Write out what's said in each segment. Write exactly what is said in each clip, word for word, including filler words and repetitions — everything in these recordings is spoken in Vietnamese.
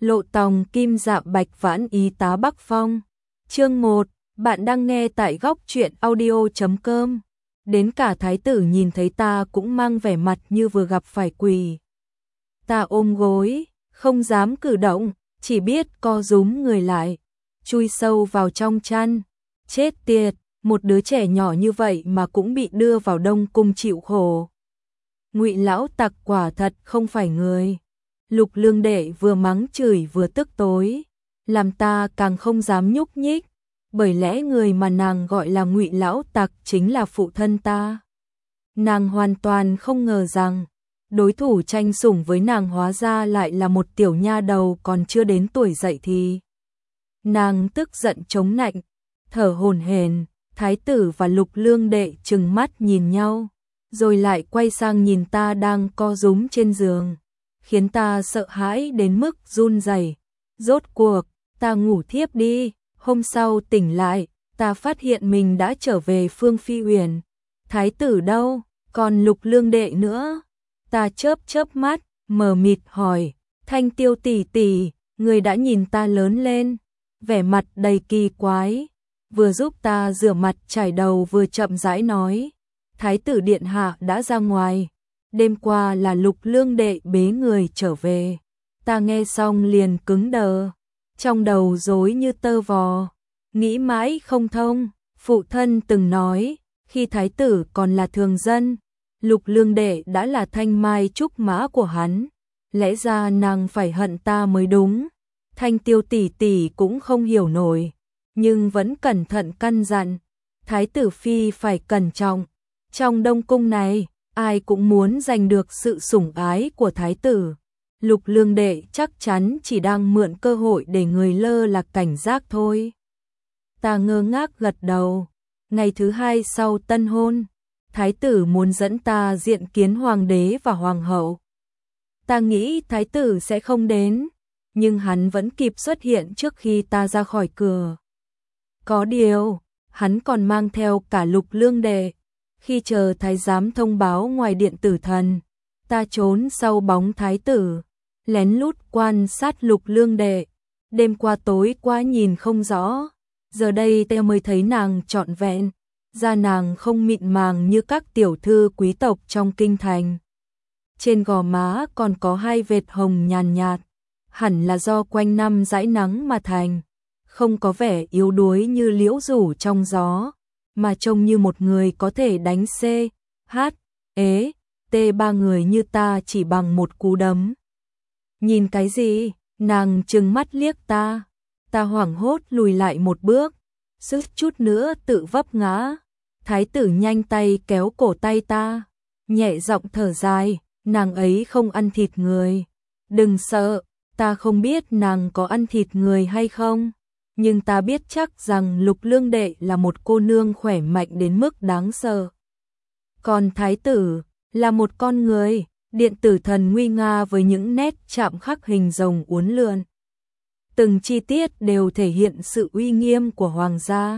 Lộ tòng kim dạ bạch vãn ý tá Bắc Phong. Chương một, bạn đang nghe tại góc truyện audio chấm com. Đến cả thái tử nhìn thấy ta cũng mang vẻ mặt như vừa gặp phải quỷ. Ta ôm gối, không dám cử động, chỉ biết co rúm người lại, chui sâu vào trong chăn. Chết tiệt, một đứa trẻ nhỏ như vậy mà cũng bị đưa vào Đông Cung chịu khổ. Ngụy lão tặc quả thật không phải người. Lục Lương Đệ vừa mắng chửi vừa tức tối, làm ta càng không dám nhúc nhích, bởi lẽ người mà nàng gọi là Ngụy lão tặc chính là phụ thân ta. Nàng hoàn toàn không ngờ rằng đối thủ tranh sủng với nàng hóa ra lại là một tiểu nha đầu còn chưa đến tuổi dậy thì. Nàng tức giận chống nạnh, thở hổn hển. Thái tử và Lục Lương Đệ trừng mắt nhìn nhau, rồi lại quay sang nhìn ta đang co rúm trên giường, khiến ta sợ hãi đến mức run rẩy. Rốt cuộc, ta ngủ thiếp đi. Hôm sau tỉnh lại, ta phát hiện mình đã trở về Phương Phi Uyển. Thái tử đâu, còn Lục Lương Đệ nữa? Ta chớp chớp mắt, mờ mịt hỏi, Thanh Tiêu tỷ tỷ, người đã nhìn ta lớn lên, vẻ mặt đầy kỳ quái, vừa giúp ta rửa mặt chải đầu vừa chậm rãi nói, Thái tử điện hạ đã ra ngoài, đêm qua là Lục Lương Đệ bế người trở về. Ta nghe xong liền cứng đờ, trong đầu rối như tơ vò, nghĩ mãi không thông. Phụ thân từng nói, khi thái tử còn là thường dân, Lục Lương Đệ đã là thanh mai trúc mã của hắn, lẽ ra nàng phải hận ta mới đúng. Thanh Tiêu tỷ tỷ cũng không hiểu nổi, nhưng vẫn cẩn thận căn dặn, thái tử phi phải cẩn trọng, trong Đông Cung này, ai cũng muốn giành được sự sủng ái của thái tử. Lục Lương Đệ chắc chắn chỉ đang mượn cơ hội để người lơ là cảnh giác thôi. Ta ngơ ngác gật đầu. Ngày thứ hai sau tân hôn, thái tử muốn dẫn ta diện kiến hoàng đế và hoàng hậu. Ta nghĩ thái tử sẽ không đến, nhưng hắn vẫn kịp xuất hiện trước khi ta ra khỏi cửa. Có điều, hắn còn mang theo cả Lục Lương Đệ. Khi chờ thái giám thông báo ngoài điện tử thần, ta trốn sau bóng thái tử, lén lút quan sát Lục Lương Đệ. Đêm qua tối quá nhìn không rõ, giờ đây ta mới thấy nàng trọn vẹn, da nàng không mịn màng như các tiểu thư quý tộc trong kinh thành. Trên gò má còn có hai vệt hồng nhàn nhạt, hẳn là do quanh năm dãi nắng mà thành, không có vẻ yếu đuối như liễu rủ trong gió, mà trông như một người có thể đánh C, H, ế, T ba người như ta chỉ bằng một cú đấm. Nhìn cái gì? Nàng trừng mắt liếc ta. Ta hoảng hốt lùi lại một bước, suýt chút nữa tự vấp ngã. Thái tử nhanh tay kéo cổ tay ta, nhẹ giọng thở dài, nàng ấy không ăn thịt người. Đừng sợ, ta không biết nàng có ăn thịt người hay không, nhưng ta biết chắc rằng Lục Lương Đệ là một cô nương khỏe mạnh đến mức đáng sợ. Còn thái tử là một con người, điện tử thần nguy nga với những nét chạm khắc hình rồng uốn lượn. Từng chi tiết đều thể hiện sự uy nghiêm của hoàng gia.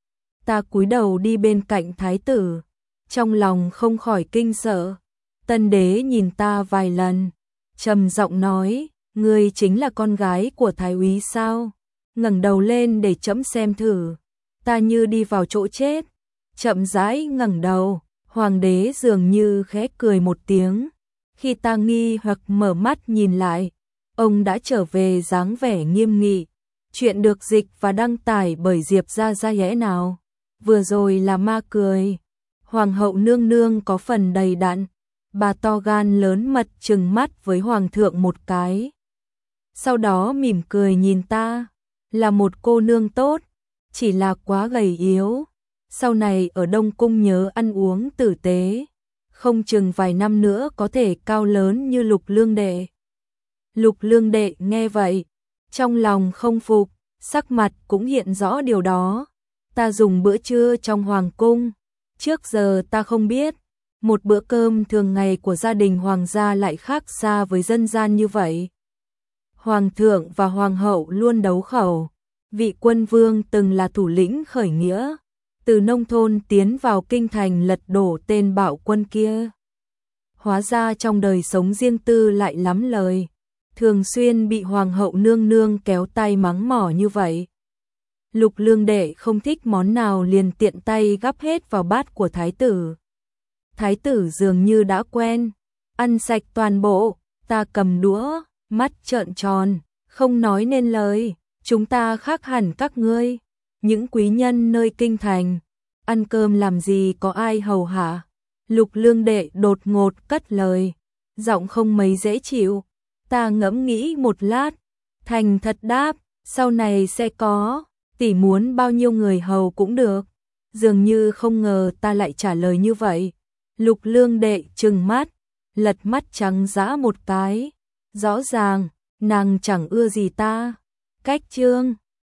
Ta cúi đầu đi bên cạnh thái tử, trong lòng không khỏi kinh sợ. Tân đế nhìn ta vài lần, trầm giọng nói, ngươi chính là con gái của thái úy sao? Ngẩng đầu lên để trẫm xem thử. Ta như đi vào chỗ chết, chậm rãi ngẩng đầu, hoàng đế dường như khẽ cười một tiếng. Khi ta nghi hoặc mở mắt nhìn lại, ông đã trở về dáng vẻ nghiêm nghị. Chuyện được dịch và đăng tải bởi Diệp Gia Gia Nhẽ nào. Vừa rồi là ma cười. Hoàng hậu nương nương có phần đầy đặn. Bà to gan lớn mật trừng mắt với hoàng thượng một cái. Sau đó mỉm cười nhìn ta. Là một cô nương tốt, chỉ là quá gầy yếu. Sau này ở Đông Cung nhớ ăn uống tử tế, không chừng vài năm nữa có thể cao lớn như Lục Lương Đệ. Lục Lương Đệ nghe vậy, trong lòng không phục, sắc mặt cũng hiện rõ điều đó. Ta dùng bữa trưa trong hoàng cung, trước giờ ta không biết, một bữa cơm thường ngày của gia đình hoàng gia lại khác xa với dân gian như vậy. Hoàng thượng và hoàng hậu luôn đấu khẩu, vị quân vương từng là thủ lĩnh khởi nghĩa, từ nông thôn tiến vào kinh thành lật đổ tên bạo quân kia. Hóa ra trong đời sống riêng tư lại lắm lời. thường xuyên bị hoàng hậu nương nương kéo tay mắng mỏ như vậy. Lục Lương Đệ không thích món nào liền tiện tay gắp hết vào bát của thái tử. Thái tử dường như đã quen, ăn sạch toàn bộ, ta cầm đũa, mắt trợn tròn, không nói nên lời, chúng ta khác hẳn các ngươi, những quý nhân nơi kinh thành, ăn cơm làm gì có ai hầu hạ. Lục Lương Đệ đột ngột cất lời, giọng không mấy dễ chịu, ta ngẫm nghĩ một lát, thành thật đáp, sau này sẽ có, tỷ muốn bao nhiêu người hầu cũng được, dường như không ngờ ta lại trả lời như vậy. Lục Lương Đệ trừng mắt, lật mắt trắng dã một cái, rõ ràng, nàng chẳng ưa gì ta. Cách chương